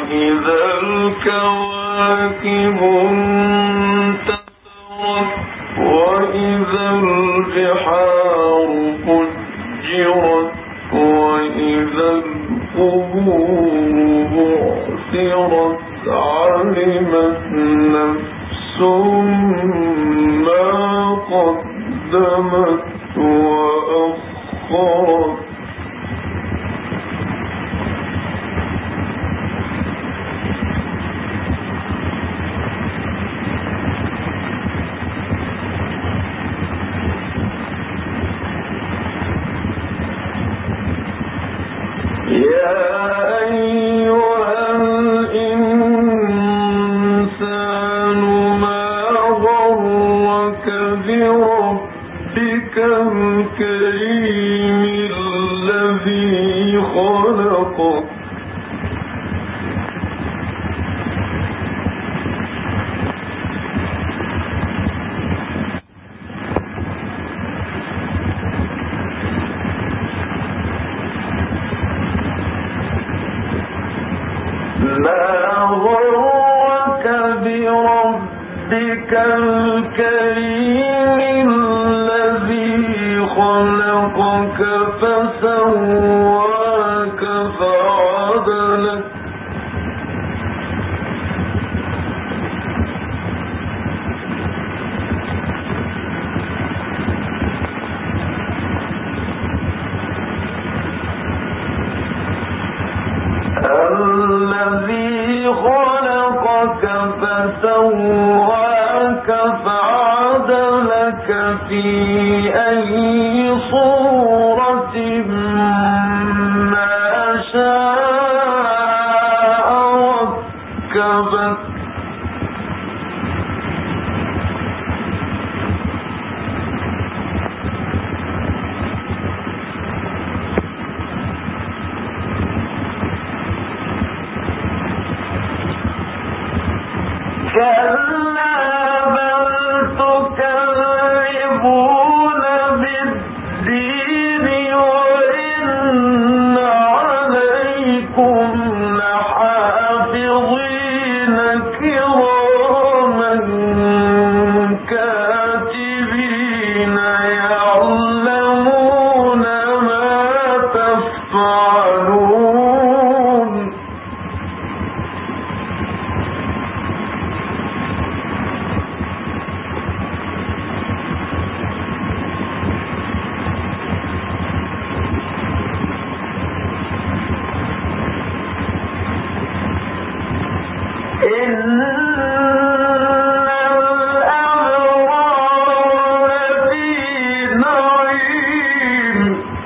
وإذا الكواكب انتثرت وإذا البحار فجرت وإذا القبور بعثرت علمت نفس ما قدمت وأخرت الكريم الذي خلقك ما غرك بربك الكريم خلقك فسواك فعدلك الذي خلقك فسواك فعدلك في أي صورة ما شاء ركبك كلا بل تكذبون بالدين وإن عليكم لحافظين كراما كاتبين يعلمون ما تفعلون إن الأبرار لفي نعيم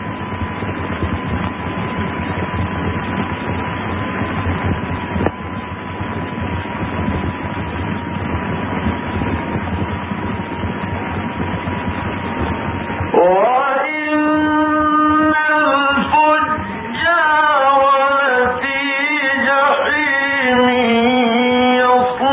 وإن الفجار لفي جحيم يصلونها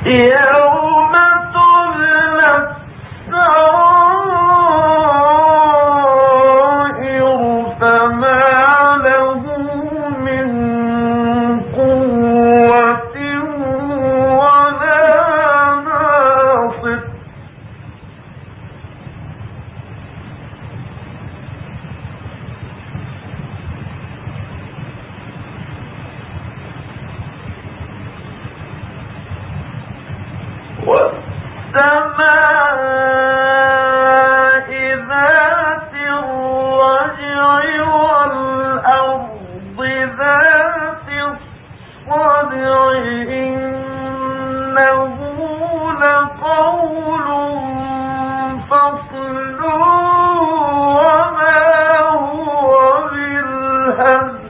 يوم تبلى السرائر فما له من قوة ولا ناصر والسماء ذات الرجع والأرض ذات الصدع إنه لقول فصل وما هو بالهزل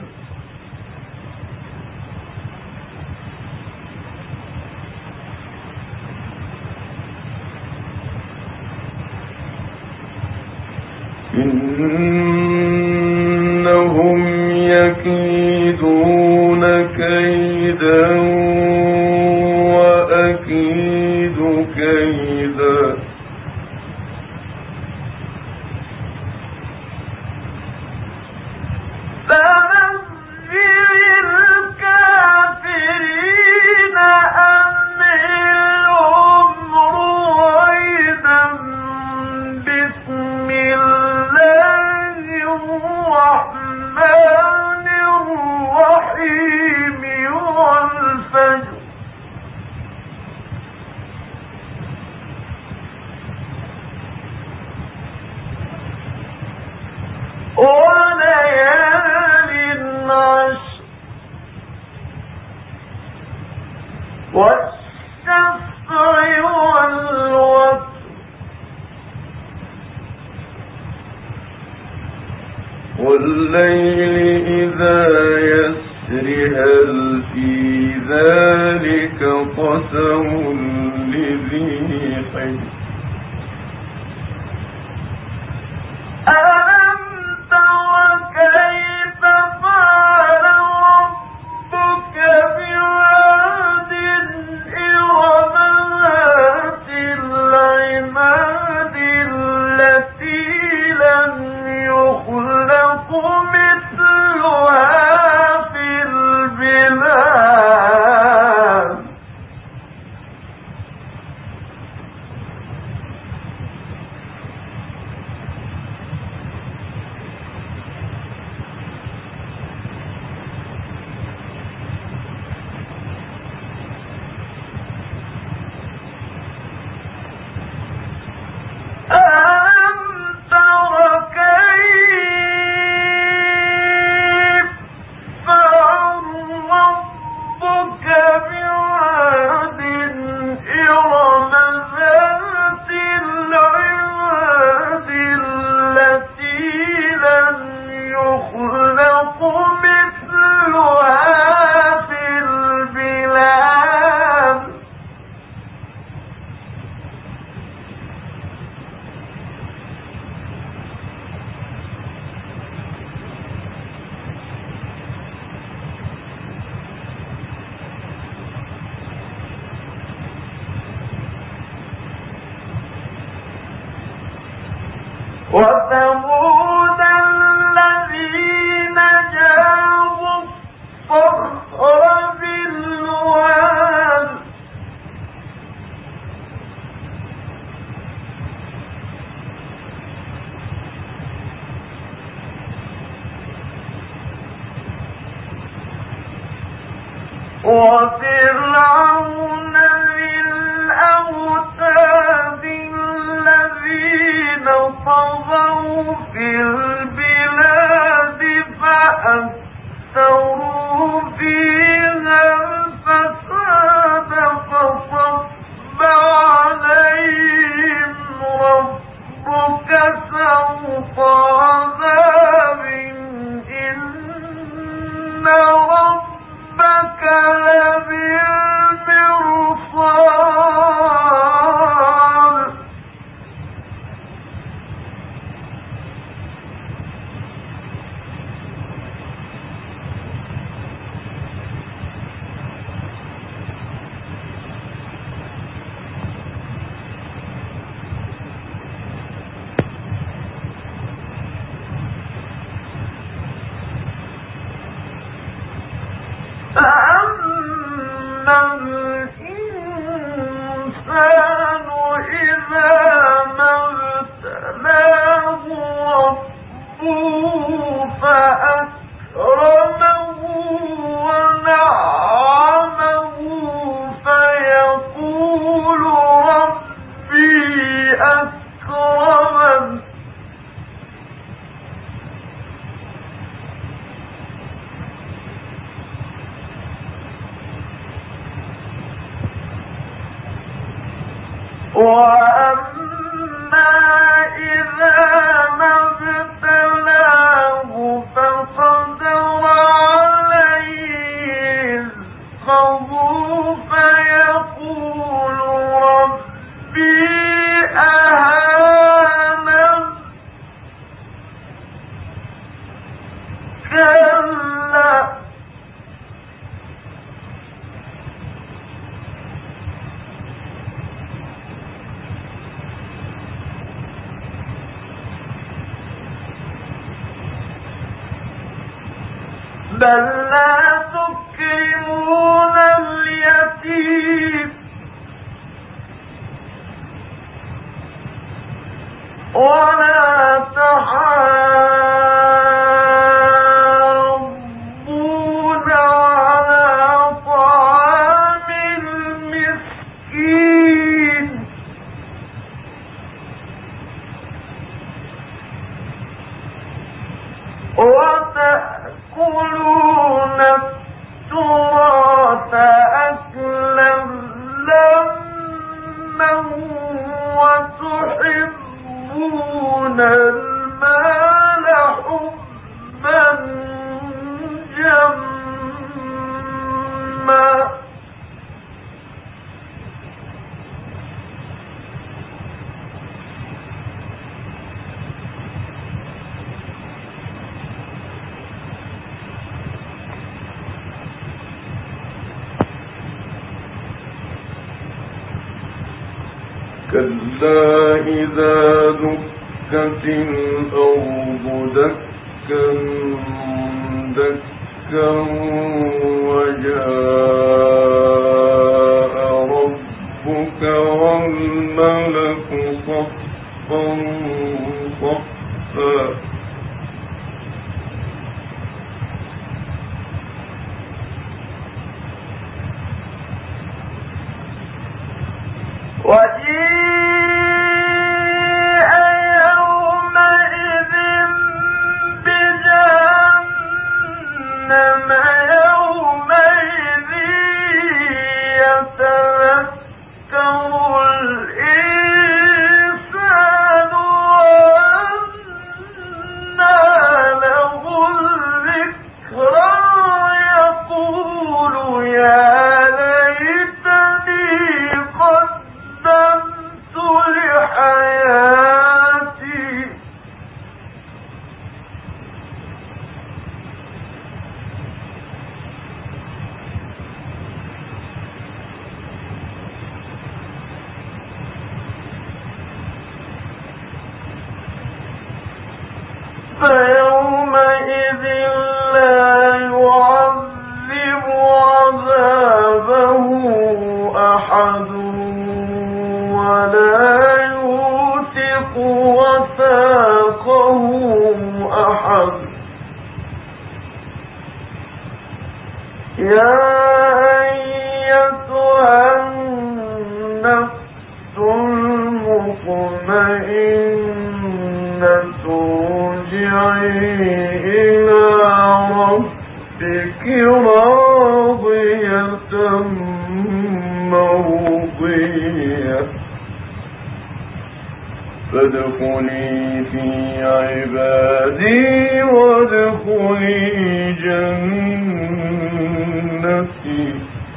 إنهم يكيدون كيدا وأكيد كيدا فمهل الكافرين أمهلهم رويدا بسم الله الرحمن الرحيم والفجر وليال عشر والشفع والوتر والليل إذا يسر هل في ذلك قسم لذي حجر ألم تر كيف فعل ربك بعاد إرم ذات العماد التي لم يخلق مثلها في البلاد ألم تر كيف فعل ربك بعاد إرم ذات العماد التي لم يخلق مثلها في البلاد وثمود الذين جابوا الصخر بالواد وفرعون ذي الأوتاد الذين طغوا في البلاد فأكثروا فيها الفساد فصب عليهم ربك سوط عذاب إن ربك لبالمرصاد وأما إذا ما ابتلاه فقدر عليه رزقه فيقول ربي أهانن كلا بل لا تكرمون اليتيم ولا تحاضون على طعام المسكين وتأكلون التراث أكلا لما وتحبون المال حبا جما كلا إذا دكت الأرض دكا دكا وجاء ربك والملك صفا صفا وجيء يومئذ بجهنم يومئذ يتذكر الإنسان وأنى له الذكرى يقول يا قدمت لحياتي فيومئذ لا يعذب عذابه أحد ولا يوثق وثاقه أحد يا أيتها النفس المطمئنة ارجعي إلى ربك راضية مرضية فادخلي في عبادي وادخلي جنتي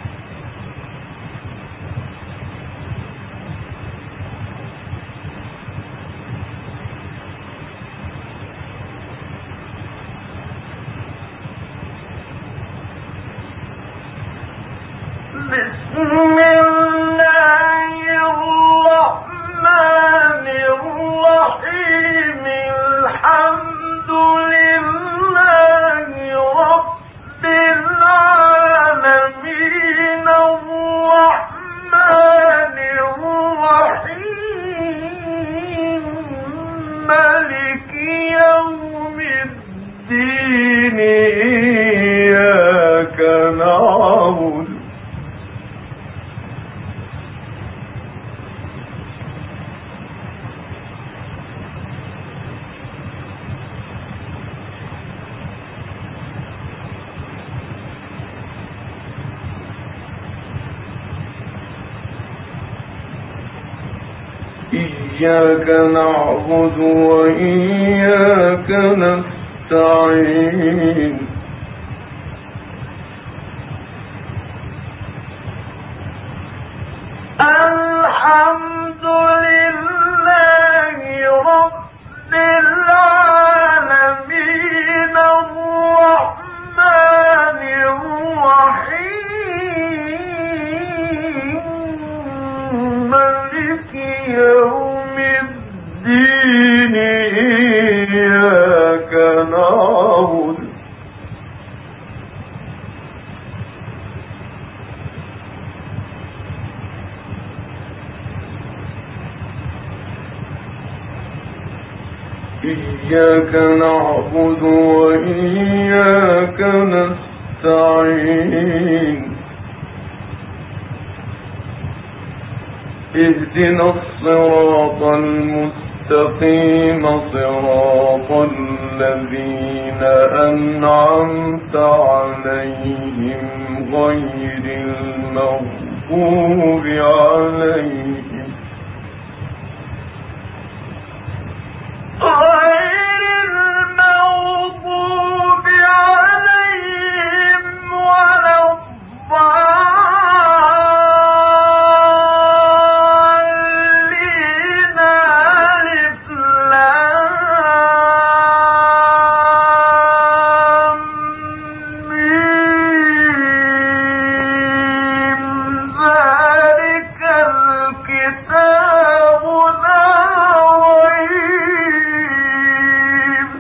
بسم الله الرحمن الرحيم الحمد لله رب العالمين الرحمن الرحيم مالك يوم الدين إياك نعبد إياك نعبد وإياك نستعين الحمد لله رب العالمين الرحمن الرحيم مالك يوم الدين إياك نعبد وإياك نستعين اهدنا الصراط المستقيم صراط الذين أنعمت عليهم غير المغضوب عليهم ولا الضالين ألف لام ميم ذلك الكتاب لا ريب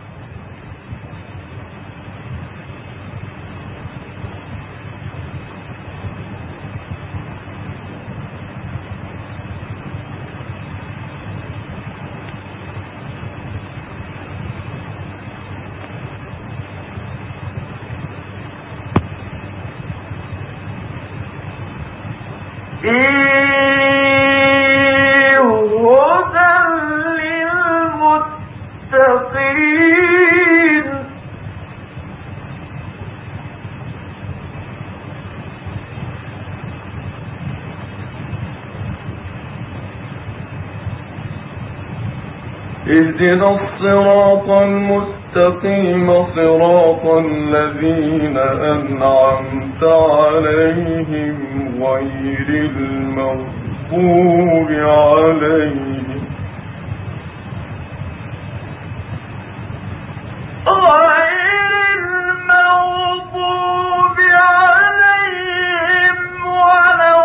هدى للمتقين اهدنا الصراط المستقيم صراط الذين أنعمت عليهم غير المغضوب عليهم ولا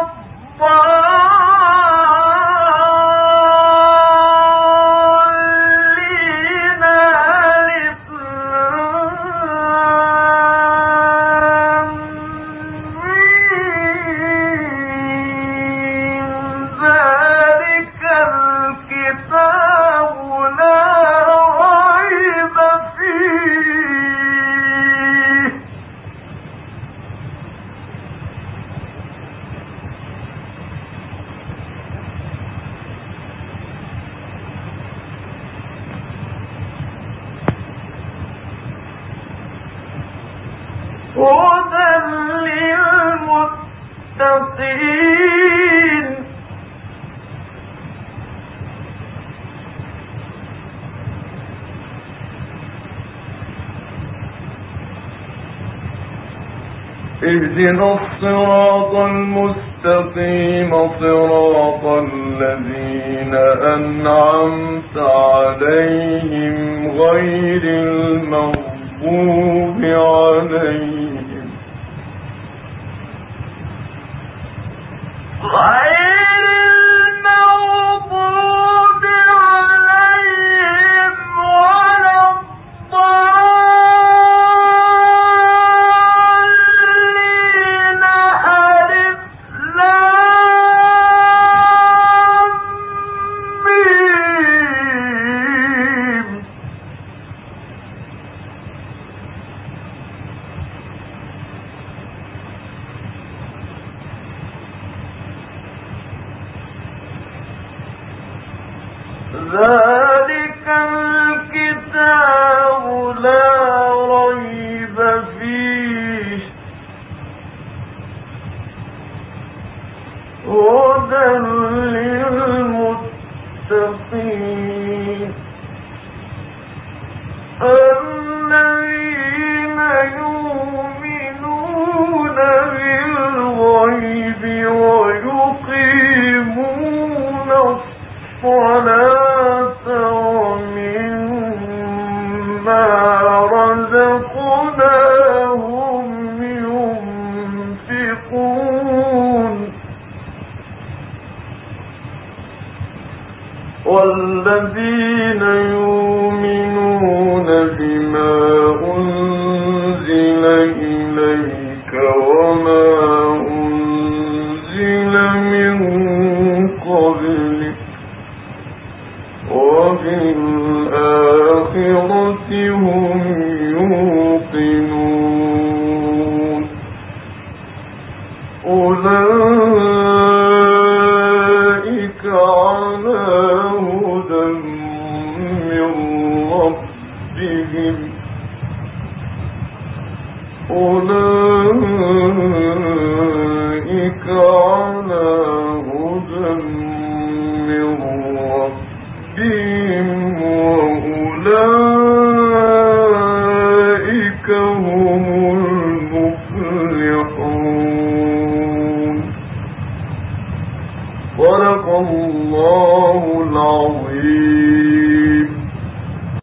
الضالين ألف لام ميم ذلك الكتاب لا ريب فيه هدى للمتقين اهدنا الصراط المستقيم صراط الذين أنعمت عليهم غير المغضوب عليهم ولا الضالين ألف لام ميم ذلك الكتاب لا ريب فيه هدى للمتقين المتقين الذين يؤمنون بالغيب ويقيمون الصلاة ومما رزقناهم ينفقون والذين يؤمنون بما أنزل إليك وما أنزل من قبلك وبالآخرة هم يوقنون أولئك على هدى من ربهم أولئك على هدى من ربهم وأولئك هم المفلحون صدق الله العظيم.